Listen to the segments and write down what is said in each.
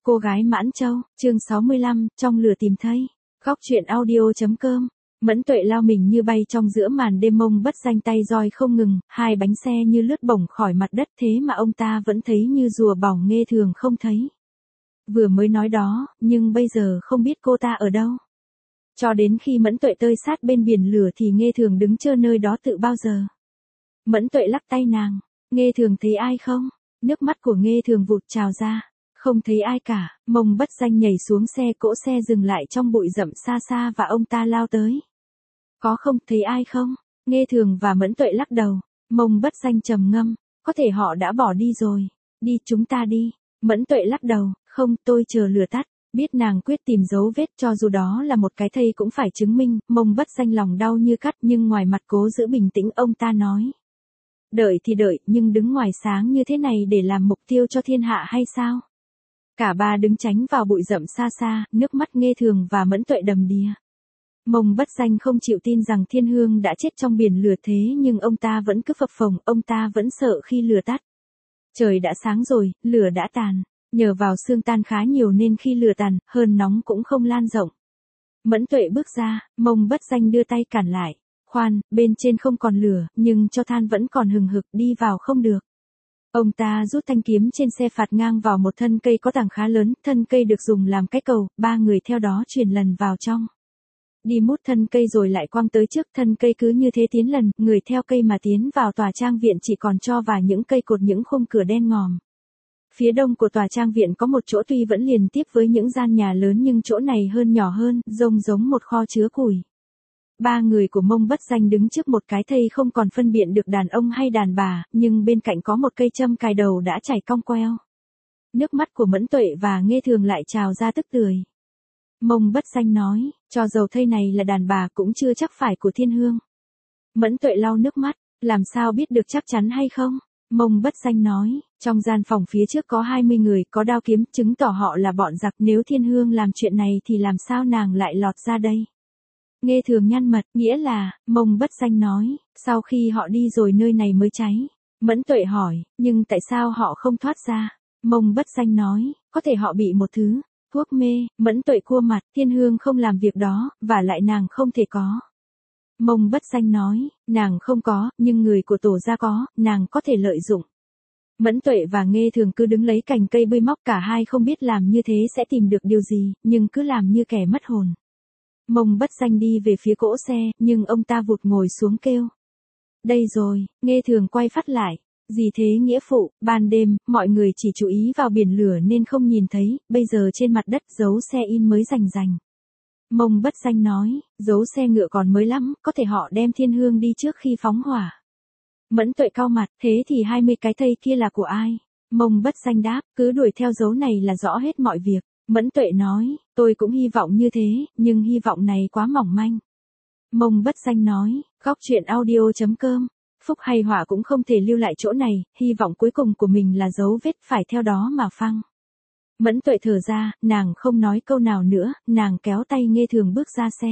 Cô gái Mãn Châu, chương 65, trong lửa tìm thấy. Góc truyện audio.com. Mẫn Tuệ lao mình như bay trong giữa màn đêm, mông bất danh tay roi không ngừng, hai bánh xe như lướt bổng khỏi mặt đất, thế mà ông ta vẫn thấy như rùa bỏng, Nghê Thường không thấy. Vừa mới nói đó, nhưng bây giờ không biết cô ta ở đâu. Cho đến khi Mẫn Tuệ tơi sát bên biển lửa thì Nghê Thường đứng chờ nơi đó tự bao giờ. Mẫn Tuệ lắc tay nàng, Nghê Thường thấy ai không? Nước mắt của Nghê Thường vụt trào ra. Không thấy ai cả, mông bất danh nhảy xuống xe, cỗ xe dừng lại trong bụi rậm xa xa và ông ta lao tới. Có không thấy ai không? Nghê Thường và Mẫn Tuệ lắc đầu, mông bất danh trầm ngâm, có thể họ đã bỏ đi rồi. Đi, chúng ta đi. Mẫn Tuệ lắc đầu, không, tôi chờ lửa tắt. Biết nàng quyết tìm dấu vết, cho dù đó là một cái thây cũng phải chứng minh. Mông bất danh lòng đau như cắt, nhưng ngoài mặt cố giữ bình tĩnh, ông ta nói. Đợi thì đợi, nhưng đứng ngoài sáng như thế này để làm mục tiêu cho thiên hạ hay sao? Cả ba đứng tránh vào bụi rậm xa xa, nước mắt Nghê Thường và Mẫn Tuệ đầm đìa. Mông bất danh không chịu tin rằng Thiên Hương đã chết trong biển lửa, thế nhưng ông ta vẫn cứ phập phồng, ông ta vẫn sợ khi lửa tắt. Trời đã sáng rồi, lửa đã tàn. Nhờ vào sương tan khá nhiều nên khi lửa tàn, hơn nóng cũng không lan rộng. Mẫn Tuệ bước ra, mông bất danh đưa tay cản lại. Khoan, bên trên không còn lửa, nhưng cho than vẫn còn hừng hực, đi vào không được. Ông ta rút thanh kiếm trên xe phạt ngang vào một thân cây có tảng khá lớn, thân cây được dùng làm cái cầu, ba người theo đó chuyển lần vào trong. Đi mút thân cây rồi lại quăng tới trước, thân cây cứ như thế tiến lần, người theo cây mà tiến vào tòa trang viện chỉ còn cho và những cây cột, những khung cửa đen ngòm. Phía đông của tòa trang viện có một chỗ tuy vẫn liền tiếp với những gian nhà lớn nhưng chỗ này hơn, nhỏ hơn, giống một kho chứa củi. Ba người của mông bất danh đứng trước một cái thây không còn phân biệt được đàn ông hay đàn bà, nhưng bên cạnh có một cây châm cài đầu đã chảy cong queo. Nước mắt của Mẫn Tuệ và Nghê Thường lại trào ra tức tưởi. Mông bất danh nói, cho dầu thây này là đàn bà cũng chưa chắc phải của Thiên Hương. Mẫn Tuệ lau nước mắt, làm sao biết được chắc chắn hay không? Mông bất danh nói, trong gian phòng phía trước có 20 người, có đao kiếm, chứng tỏ họ là bọn giặc, nếu Thiên Hương làm chuyện này thì làm sao nàng lại lọt ra đây? Nghê Thường nhăn mặt, nghĩa là, mông bất danh nói, sau khi họ đi rồi nơi này mới cháy. Mẫn Tuệ hỏi, nhưng tại sao họ không thoát ra? Mông bất danh nói, có thể họ bị một thứ thuốc mê. Mẫn Tuệ cua mặt, Thiên Hương không làm việc đó, và lại nàng không thể có. Mông bất danh nói, nàng không có, nhưng người của tổ gia có, nàng có thể lợi dụng. Mẫn Tuệ và Nghê Thường cứ đứng lấy cành cây bươi móc, cả hai không biết làm như thế sẽ tìm được điều gì, nhưng cứ làm như kẻ mất hồn. Mông bất danh đi về phía cỗ xe, nhưng ông ta vụt ngồi xuống kêu. Đây rồi, Nghê Thường quay phát lại. Gì thế nghĩa phụ? Ban đêm, mọi người chỉ chú ý vào biển lửa nên không nhìn thấy, bây giờ trên mặt đất dấu xe in mới rành rành. Mông bất danh nói, dấu xe ngựa còn mới lắm, có thể họ đem Thiên Hương đi trước khi phóng hỏa. Mẫn Tuệ cau mặt, thế thì 20 cái thây kia là của ai? Mông bất danh đáp, cứ đuổi theo dấu này là rõ hết mọi việc. Mẫn Tuệ nói, tôi cũng hy vọng như thế, nhưng hy vọng này quá mỏng manh. Mông bất danh nói, góc truyện audio.com. Phúc hay họa cũng không thể lưu lại chỗ này, hy vọng cuối cùng của mình là dấu vết, phải theo đó mà phăng. Mẫn Tuệ thở ra, nàng không nói câu nào nữa, nàng kéo tay Nghê Thường bước ra xe.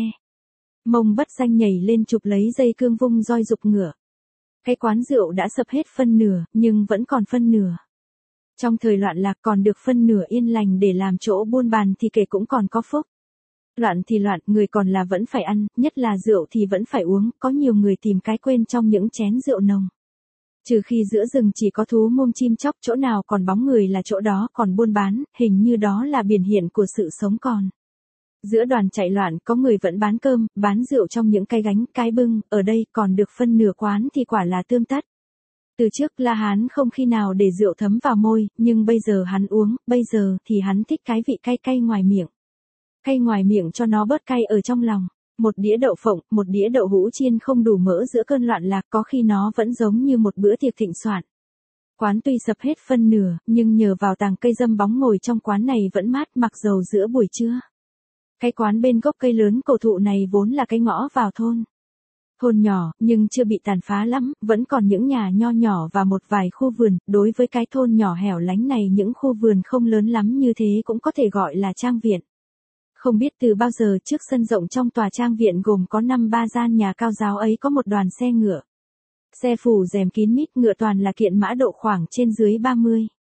Mông bất danh nhảy lên chụp lấy dây cương, vung roi giục ngựa. Cái quán rượu đã sập hết phân nửa, nhưng vẫn còn phân nửa. Trong thời loạn lạc còn được phân nửa yên lành để làm chỗ buôn bàn thì kể cũng còn có phúc. Loạn thì loạn, người còn là vẫn phải ăn, nhất là rượu thì vẫn phải uống, có nhiều người tìm cái quên trong những chén rượu nồng. Trừ khi giữa rừng chỉ có thú mông chim chóc, chỗ nào còn bóng người là chỗ đó còn buôn bán, hình như đó là biểu hiện của sự sống còn. Giữa đoàn chạy loạn có người vẫn bán cơm, bán rượu trong những cái gánh, cái bưng, ở đây còn được phân nửa quán thì quả là tương tất. Từ trước La Hán không khi nào để rượu thấm vào môi, nhưng bây giờ hắn uống, bây giờ thì hắn thích cái vị cay cay ngoài miệng. Cay ngoài miệng cho nó bớt cay ở trong lòng. Một đĩa đậu phộng, một đĩa đậu hũ chiên không đủ mỡ giữa cơn loạn lạc, có khi nó vẫn giống như một bữa tiệc thịnh soạn. Quán tuy sập hết phân nửa, nhưng nhờ vào tàng cây dâm bóng ngồi trong quán này vẫn mát, mặc dầu giữa buổi trưa. Cái quán bên gốc cây lớn cổ thụ này vốn là cái ngõ vào thôn. Thôn nhỏ, nhưng chưa bị tàn phá lắm, vẫn còn những nhà nho nhỏ và một vài khu vườn. Đối với cái thôn nhỏ hẻo lánh này, những khu vườn không lớn lắm như thế cũng có thể gọi là trang viện. Không biết từ bao giờ trước sân rộng trong tòa trang viện gồm có 5-3 gian nhà cao giáo ấy có một đoàn xe ngựa. Xe phủ rèm kín mít, ngựa toàn là kiện mã độ khoảng trên dưới 30.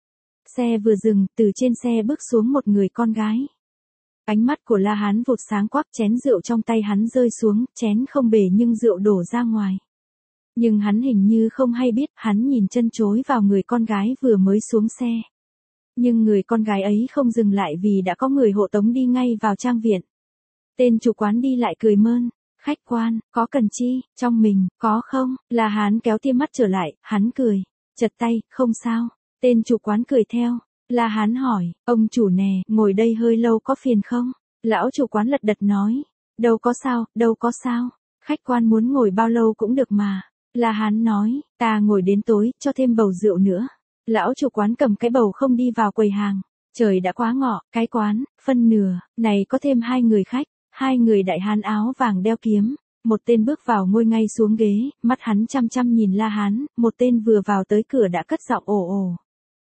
Xe vừa dừng, từ trên xe bước xuống một người con gái. Ánh mắt của La Hán vụt sáng quắc, chén rượu trong tay hắn rơi xuống, chén không bể nhưng rượu đổ ra ngoài. Nhưng hắn hình như không hay biết, hắn nhìn chân chối vào người con gái vừa mới xuống xe. Nhưng người con gái ấy không dừng lại vì đã có người hộ tống đi ngay vào trang viện. Tên chủ quán đi lại cười mơn, khách quan, có cần chi, trong mình, có không? La Hán kéo tia mắt trở lại, hắn cười, chật tay, không sao. Tên chủ quán cười theo. La Hán hỏi, ông chủ nè, ngồi đây hơi lâu có phiền không? Lão chủ quán lật đật nói, đâu có sao, đâu có sao. Khách quan muốn ngồi bao lâu cũng được mà. La Hán nói, ta ngồi đến tối, cho thêm bầu rượu nữa. Lão chủ quán cầm cái bầu không đi vào quầy hàng. Trời đã quá ngọ, cái quán, phân nửa, này có thêm 2 người khách, 2 người đại hán áo vàng đeo kiếm. Một tên bước vào ngồi ngay xuống ghế, mắt hắn chăm chăm nhìn La Hán, một tên vừa vào tới cửa đã cất giọng ồ ồ.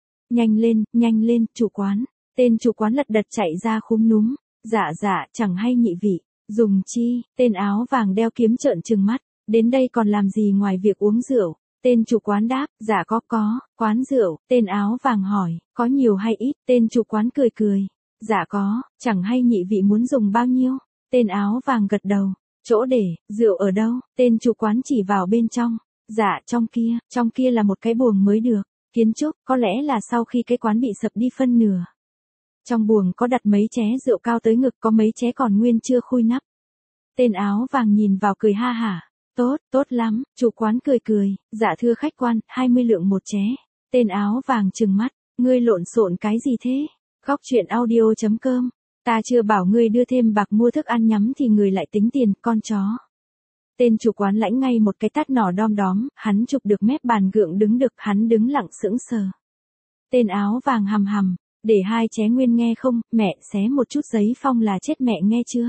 Nhanh lên, chủ quán. Tên chủ quán lật đật chạy ra khúm núm. Dạ, chẳng hay nhị vị. Dùng chi, tên áo vàng đeo kiếm trợn trừng mắt. Đến đây còn làm gì ngoài việc uống rượu? Tên chủ quán đáp, dạ có, quán rượu. Tên áo vàng hỏi, có nhiều hay ít? Tên chủ quán cười. Dạ có, chẳng hay nhị vị muốn dùng bao nhiêu? Tên áo vàng gật đầu. Chỗ để, rượu ở đâu? Tên chủ quán chỉ vào bên trong. Dạ, trong kia là một cái buồng mới được. Kiến trúc, có lẽ là sau khi cái quán bị sập đi phân nửa. Trong buồng có đặt mấy ché rượu cao tới ngực, có mấy ché còn nguyên chưa khui nắp. Tên áo vàng nhìn vào cười ha hả. Tốt lắm, chủ quán cười, dạ thưa khách quan, 20 lượng một ché. Tên áo vàng trừng mắt, ngươi lộn xộn cái gì thế? Góc chuyện audio.com, ta chưa bảo ngươi đưa thêm bạc mua thức ăn nhắm thì người lại tính tiền, con chó. Tên chủ quán lãnh ngay một cái tát nỏ đom đóm, hắn chụp được mép bàn gượng đứng được, hắn đứng lặng sững sờ. Tên áo vàng hầm, để 2 ché nguyên nghe không, mẹ xé một chút giấy phong là chết mẹ nghe chưa?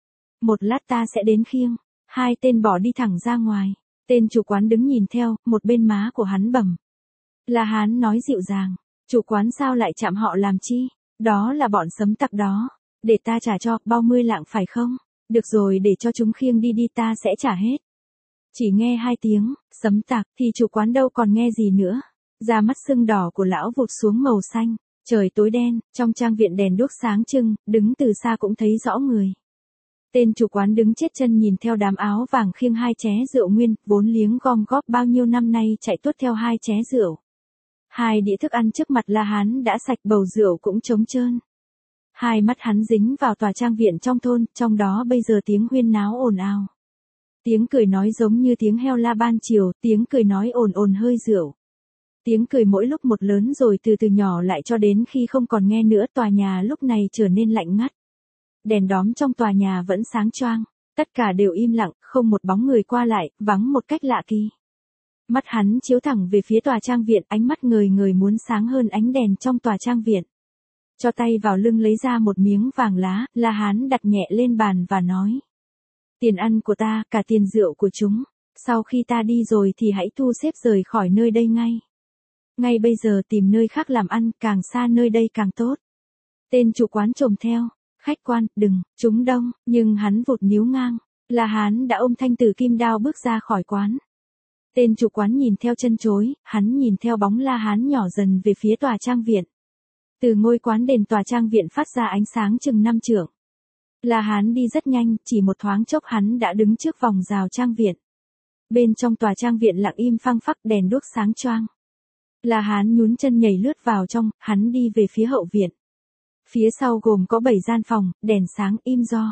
Một lát ta sẽ đến khiêng. 2 tên bỏ đi thẳng ra ngoài. Tên chủ quán đứng nhìn theo, một bên má của hắn bầm. La Hán nói dịu dàng, chủ quán sao lại chạm họ làm chi? Đó là bọn sấm tặc đó. Để ta trả cho, bao 10 lạng phải không? Được rồi, để cho chúng khiêng đi ta sẽ trả hết. Chỉ nghe 2 tiếng, sấm tặc, thì chủ quán đâu còn nghe gì nữa. Da mắt sưng đỏ của lão vụt xuống màu xanh. Trời tối đen, trong trang viện đèn đuốc sáng trưng, đứng từ xa cũng thấy rõ người. Tên chủ quán đứng chết chân nhìn theo đám áo vàng khiêng 2 ché rượu nguyên, vốn liếng gom góp bao nhiêu năm nay chạy tuốt theo 2 ché rượu. 2 đĩa thức ăn trước mặt La Hán đã sạch, bầu rượu cũng trống trơn. 2 mắt hắn dính vào tòa trang viện trong thôn, trong đó bây giờ tiếng huyên náo ồn ào. Tiếng cười nói giống như tiếng heo la ban chiều, tiếng cười nói ồn hơi rượu. Tiếng cười mỗi lúc một lớn rồi từ từ nhỏ lại cho đến khi không còn nghe nữa, tòa nhà lúc này trở nên lạnh ngắt. Đèn đóm trong tòa nhà vẫn sáng choang, tất cả đều im lặng, không một bóng người qua lại, vắng một cách lạ kỳ. Mắt hắn chiếu thẳng về phía tòa trang viện, ánh mắt ngời ngời muốn sáng hơn ánh đèn trong tòa trang viện. Cho tay vào lưng lấy ra một miếng vàng lá, La Hán đặt nhẹ lên bàn và nói. Tiền ăn của ta, cả tiền rượu của chúng. Sau khi ta đi rồi thì hãy thu xếp rời khỏi nơi đây ngay. Ngay bây giờ tìm nơi khác làm ăn, càng xa nơi đây càng tốt. Tên chủ quán chồm theo. Khách quan, đừng, chúng đông, nhưng hắn vụt níu ngang. La Hán đã ôm thanh tử kim đao bước ra khỏi quán. Tên chủ quán nhìn theo chân chối, hắn nhìn theo bóng La Hán nhỏ dần về phía tòa trang viện. Từ ngôi quán đền tòa trang viện phát ra ánh sáng chừng 5 trượng. La Hán đi rất nhanh, chỉ một thoáng chốc hắn đã đứng trước vòng rào trang viện. Bên trong tòa trang viện lặng im phăng phắc, đèn đuốc sáng choang. La Hán nhún chân nhảy lướt vào trong, hắn đi về phía hậu viện. Phía sau gồm có 7 gian phòng, đèn sáng im do.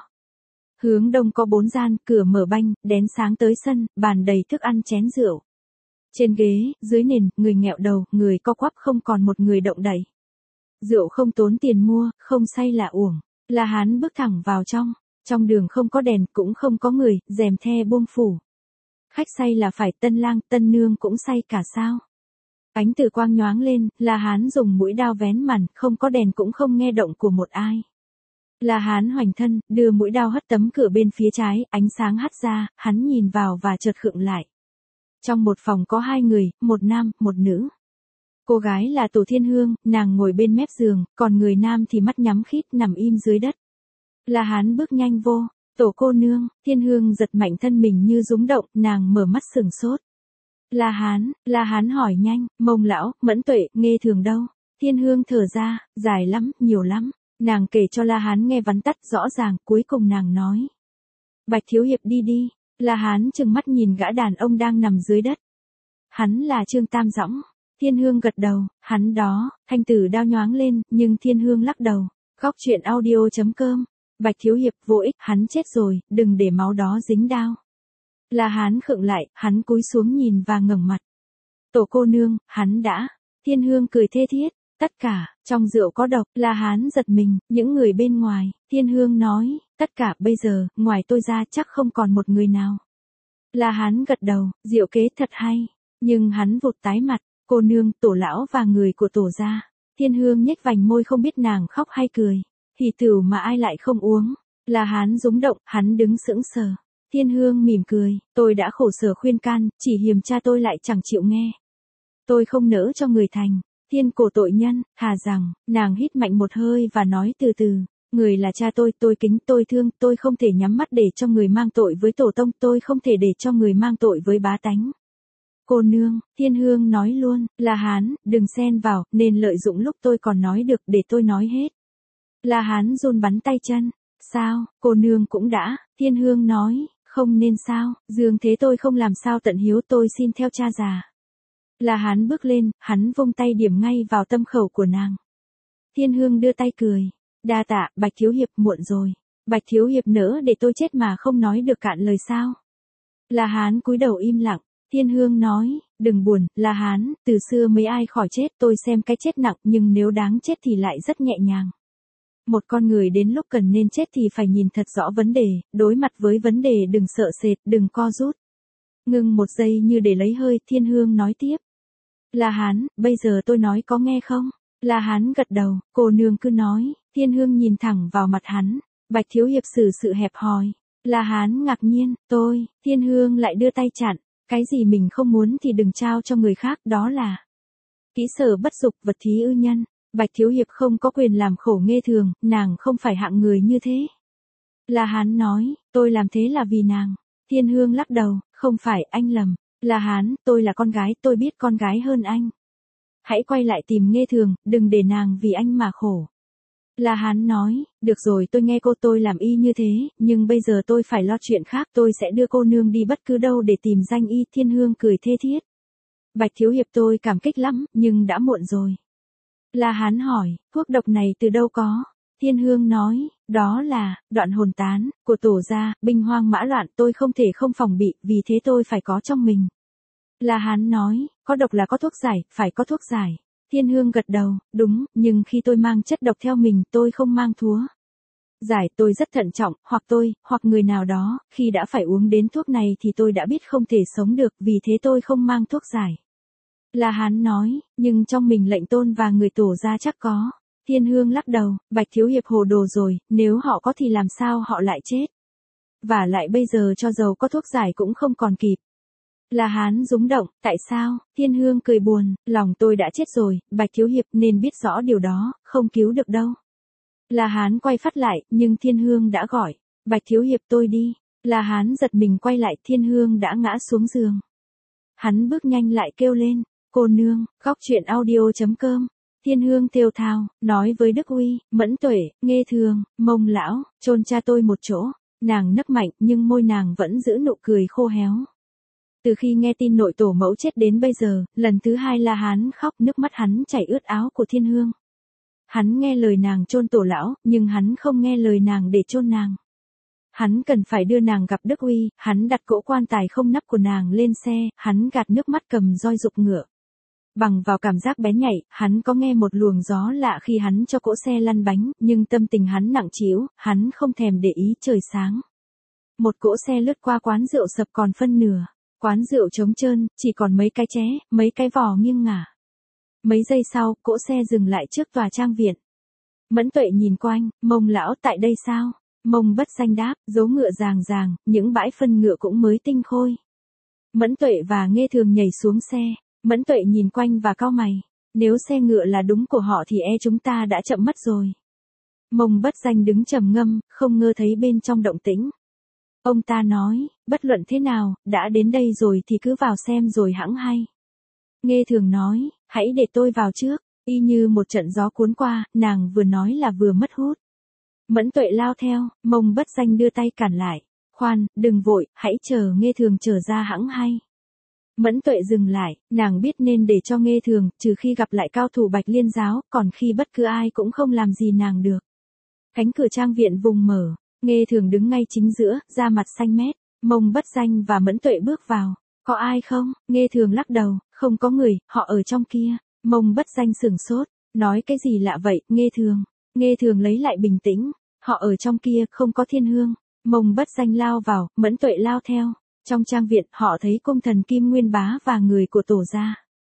Hướng đông có 4 gian, cửa mở banh, đèn sáng tới sân, bàn đầy thức ăn chén rượu. Trên ghế, dưới nền, người nghẹo đầu, người co quắp không còn một người động đậy. Rượu không tốn tiền mua, không say là uổng. La Hán bước thẳng vào trong. Trong đường không có đèn, cũng không có người, rèm the buông phủ. Khách say là phải, tân lang, tân nương cũng say cả sao. Ánh tử quang nhoáng lên, La Hán dùng mũi đao vén màn, không có đèn cũng không nghe động của một ai. La Hán hoành thân, đưa mũi đao hất tấm cửa bên phía trái, ánh sáng hắt ra, hắn nhìn vào và chợt khựng lại. Trong một phòng có 2 người, một nam, một nữ. Cô gái là Tổ Thiên Hương, nàng ngồi bên mép giường, còn người nam thì mắt nhắm khít nằm im dưới đất. La Hán bước nhanh vô, Tổ cô nương, Thiên Hương giật mạnh thân mình như rúng động, nàng mở mắt sừng sốt. La Hán hỏi nhanh, Mông lão, Mẫn Tuệ, Nghê Thường đâu? Thiên Hương thở ra, dài lắm, nhiều lắm. Nàng kể cho La Hán nghe vắn tắt rõ ràng, cuối cùng nàng nói. Bạch thiếu hiệp đi đi. La Hán trừng mắt nhìn gã đàn ông đang nằm dưới đất. Hắn là Trương Tam Dõng. Thiên Hương gật đầu, hắn đó, thanh tử đao nhoáng lên, nhưng Thiên Hương lắc đầu. Góc chuyện audio.com. Bạch thiếu hiệp vô ích, hắn chết rồi, đừng để máu đó dính đao. La Hán khựng lại, hắn cúi xuống nhìn và ngẩng mặt. Tổ cô nương, hắn đã. Thiên Hương cười thê thiết. Tất cả, trong rượu có độc. La Hán giật mình, những người bên ngoài. Thiên Hương nói, tất cả bây giờ, ngoài tôi ra chắc không còn một người nào. La Hán gật đầu, diệu kế thật hay. Nhưng hắn vụt tái mặt, cô nương, tổ lão và người của tổ gia. Thiên Hương nhếch vành môi không biết nàng khóc hay cười. Hỉ tửu mà ai lại không uống. La Hán rúng động, hắn đứng sững sờ. Thiên Hương mỉm cười, tôi đã khổ sở khuyên can, chỉ hiềm cha tôi lại chẳng chịu nghe. Tôi không nỡ cho người thành. Thiên cổ tội nhân, thà rằng, nàng hít mạnh một hơi và nói từ từ. Người là cha tôi kính, tôi thương, tôi không thể nhắm mắt để cho người mang tội với tổ tông, tôi không thể để cho người mang tội với bá tánh. Cô nương, Thiên Hương nói luôn, La Hán, đừng xen vào, nên lợi dụng lúc tôi còn nói được để tôi nói hết. La Hán run bắn tay chân. Sao, cô nương cũng đã, Thiên Hương nói, không nên sao, dương thế tôi không làm sao tận hiếu, tôi xin theo cha già. La Hán bước lên, hắn vung tay điểm ngay vào tâm khẩu của nàng. Thiên Hương đưa tay cười. Đa tạ, Bạch thiếu hiệp, muộn rồi. Bạch thiếu hiệp nỡ để tôi chết mà không nói được cạn lời sao? La Hán cúi đầu im lặng. Thiên Hương nói, đừng buồn, La Hán, từ xưa mấy ai khỏi chết, tôi xem cái chết nặng, nhưng nếu đáng chết thì lại rất nhẹ nhàng. Một con người đến lúc cần nên chết thì phải nhìn thật rõ vấn đề, đối mặt với vấn đề đừng sợ sệt, đừng co rút. Ngưng một giây như để lấy hơi, Thiên Hương nói tiếp. La Hán, bây giờ tôi nói có nghe không? La Hán gật đầu, cô nương cứ nói. Thiên Hương nhìn thẳng vào mặt hắn. Bạch thiếu hiệp xử sự hẹp hòi. La Hán ngạc nhiên, tôi. Thiên Hương lại đưa tay chặn. Cái gì mình không muốn thì đừng trao cho người khác, đó là kỹ sở bất dục, vật thí ư nhân. Bạch thiếu hiệp không có quyền làm khổ Nghê Thường, nàng không phải hạng người như thế. La Hán nói, tôi làm thế là vì nàng. Thiên Hương lắc đầu, không phải, anh lầm. La Hán, tôi là con gái, tôi biết con gái hơn anh. Hãy quay lại tìm Nghê Thường, đừng để nàng vì anh mà khổ. La Hán nói, được rồi, tôi nghe cô, tôi làm y như thế, nhưng bây giờ tôi phải lo chuyện khác, tôi sẽ đưa cô nương đi bất cứ đâu để tìm danh y. Thiên Hương cười thê thiết. Bạch thiếu hiệp, tôi cảm kích lắm, nhưng đã muộn rồi. La Hán hỏi, thuốc độc này từ đâu có? Thiên Hương nói, đó là, đoạn hồn tán, của tổ gia, binh hoang mã loạn, tôi không thể không phòng bị, vì thế tôi phải có trong mình. La Hán nói, có độc là có thuốc giải, phải có thuốc giải. Thiên Hương gật đầu, đúng, nhưng khi tôi mang chất độc theo mình, tôi không mang thúa giải, tôi rất thận trọng, hoặc người nào đó, khi đã phải uống đến thuốc này thì tôi đã biết không thể sống được, vì thế tôi không mang thuốc giải. La Hán nói, nhưng trong mình lệnh tôn và người tổ gia chắc có. Thiên Hương lắc đầu, Bạch thiếu hiệp hồ đồ rồi, nếu họ có thì làm sao họ lại chết. Và lại bây giờ cho dầu có thuốc giải cũng không còn kịp. La Hán rúng động, tại sao? Thiên Hương cười buồn, lòng tôi đã chết rồi, Bạch thiếu hiệp nên biết rõ điều đó, không cứu được đâu. La Hán quay phát lại, nhưng Thiên Hương đã gọi, Bạch thiếu hiệp, tôi đi. La Hán giật mình quay lại, Thiên Hương đã ngã xuống giường. Hắn bước nhanh lại kêu lên, cô nương. Góc chuyện audio.com. Thiên Hương thều thào, nói với Đức Uy, Mẫn Tuệ, Nghê Thường, Mông lão, chôn cha tôi một chỗ. Nàng nấc mạnh, nhưng môi nàng vẫn giữ nụ cười khô héo. Từ khi nghe tin nội tổ mẫu chết đến bây giờ, lần thứ hai La Hán khóc, nước mắt hắn chảy ướt áo của Thiên Hương. Hắn nghe lời nàng chôn tổ lão, nhưng hắn không nghe lời nàng để chôn nàng. Hắn cần phải đưa nàng gặp Đức Uy, hắn đặt cỗ quan tài không nắp của nàng lên xe, hắn gạt nước mắt cầm roi giục ngựa. Bằng vào cảm giác bén nhạy, hắn có nghe một luồng gió lạ khi hắn cho cỗ xe lăn bánh, nhưng tâm tình hắn nặng trĩu, hắn không thèm để ý trời sáng. Một cỗ xe lướt qua quán rượu sập còn phân nửa. Quán rượu trống trơn, chỉ còn mấy cái ché, mấy cái vò nghiêng ngả. Mấy giây sau, cỗ xe dừng lại trước tòa trang viện. Mẫn Tuệ nhìn quanh, Mông lão tại đây sao? Mông bất danh đáp, dấu ngựa ràng ràng, những bãi phân ngựa cũng mới tinh khôi. Mẫn Tuệ và Nghê Thường nhảy xuống xe. Mẫn Tuệ nhìn quanh và cau mày. Nếu xe ngựa là đúng của họ thì chúng ta đã chậm mất rồi. Mông bất danh đứng trầm ngâm, không ngơ thấy bên trong động tĩnh. Ông ta nói, bất luận thế nào, đã đến đây rồi thì cứ vào xem rồi hẵng hay. Nghê Thường nói, hãy để tôi vào trước. Y như một trận gió cuốn qua, nàng vừa nói là vừa mất hút. Mẫn Tuệ lao theo, Mông Bất Danh đưa tay cản lại. Khoan, đừng vội, hãy chờ Nghê Thường trở ra hẵng hay. Mẫn Tuệ dừng lại, nàng biết nên để cho Nghê Thường, trừ khi gặp lại cao thủ Bạch Liên giáo, còn khi bất cứ ai cũng không làm gì nàng được. Cánh cửa trang viện vùng mở, Nghê Thường đứng ngay chính giữa, da mặt xanh mét. Mông Bất Danh và Mẫn Tuệ bước vào. Có ai không? Nghê Thường lắc đầu, không có người, họ ở trong kia. Mông Bất Danh sửng sốt, nói cái gì lạ vậy, Nghê Thường. Nghê Thường lấy lại bình tĩnh, họ ở trong kia, không có Thiên Hương. Mông Bất Danh lao vào, Mẫn Tuệ lao theo. Trong trang viện, họ thấy cung thần Kim Nguyên Bá và người của tổ gia.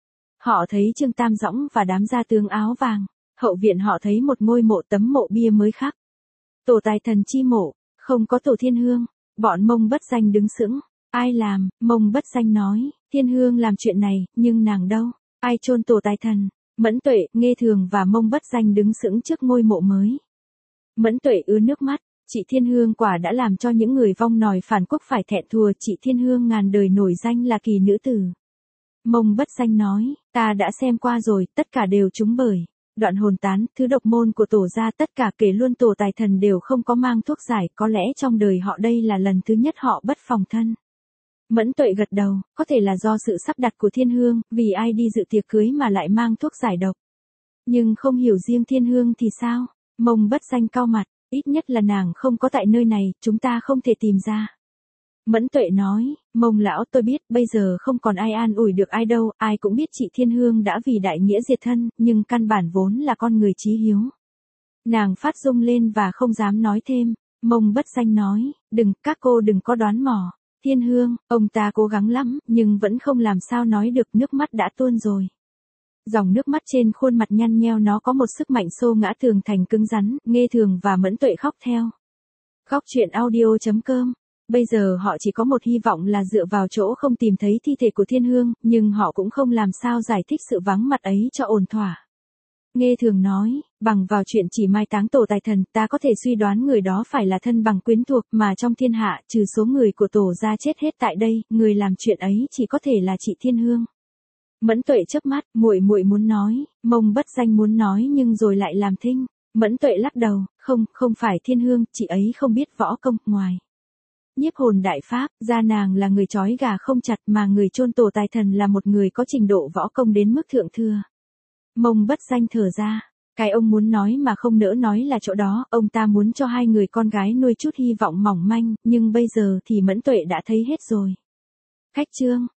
Họ thấy Trương Tam Dõng và đám gia tướng áo vàng. Hậu viện họ thấy một ngôi mộ tấm mộ bia mới khắc. Tổ tài thần chi mộ, không có tổ Thiên Hương. Bọn Mông Bất Danh đứng sững. Ai làm? Mông Bất Danh nói, Thiên Hương làm chuyện này, nhưng nàng đâu? Ai chôn tổ tài thần? Mẫn Tuệ, Nghê Thường và Mông Bất Danh đứng sững trước ngôi mộ mới. Mẫn Tuệ ứa nước mắt, chị Thiên Hương quả đã làm cho những người vong nòi phản quốc phải thẹn thùa, chị Thiên Hương ngàn đời nổi danh là kỳ nữ tử. Mông Bất Danh nói, ta đã xem qua rồi, tất cả đều trúng bởi. Đoạn hồn tán, thứ độc môn của tổ gia, tất cả kể luôn tổ tài thần đều không có mang thuốc giải, có lẽ trong đời họ đây là lần thứ nhất họ bất phòng thân. Mẫn Tuệ gật đầu, có thể là do sự sắp đặt của Thiên Hương, vì ai đi dự tiệc cưới mà lại mang thuốc giải độc. Nhưng không hiểu riêng Thiên Hương thì sao? Mông Bất Danh cau mặt, ít nhất là nàng không có tại nơi này, chúng ta không thể tìm ra. Mẫn Tuệ nói, Mông lão tôi biết, bây giờ không còn ai an ủi được ai đâu, ai cũng biết chị Thiên Hương đã vì đại nghĩa diệt thân, nhưng căn bản vốn là con người chí hiếu. Nàng phát rung lên và không dám nói thêm. Mông Bất Danh nói, đừng, các cô đừng có đoán mò. Thiên Hương, ông ta cố gắng lắm, nhưng vẫn không làm sao nói được, nước mắt đã tuôn rồi. Dòng nước mắt trên khuôn mặt nhăn nheo nó có một sức mạnh xô ngã tường thành cứng rắn, Nghê Thường và Mẫn Tuệ khóc theo. Khóc chuyện audio.com. Bây giờ họ chỉ có một hy vọng là dựa vào chỗ không tìm thấy thi thể của Thiên Hương, nhưng họ cũng không làm sao giải thích sự vắng mặt ấy cho ổn thỏa. Nghê Thường nói, bằng vào chuyện chỉ mai táng tổ tài thần, ta có thể suy đoán người đó phải là thân bằng quyến thuộc, mà trong thiên hạ, trừ số người của tổ gia chết hết tại đây, người làm chuyện ấy chỉ có thể là chị Thiên Hương. Mẫn Tuệ chớp mắt, muội muốn nói, Mông Bất Danh muốn nói nhưng rồi lại làm thinh. Mẫn Tuệ lắc đầu, không phải Thiên Hương, chị ấy không biết võ công, ngoài nhiếp hồn đại pháp, ra nàng là người trói gà không chặt, mà người chôn tổ tài thần là một người có trình độ võ công đến mức thượng thừa. Mông Bất Danh thở ra, cái ông muốn nói mà không nỡ nói là chỗ đó, ông ta muốn cho hai người con gái nuôi chút hy vọng mỏng manh, nhưng bây giờ thì Mẫn Tuệ đã thấy hết rồi. Khách trương.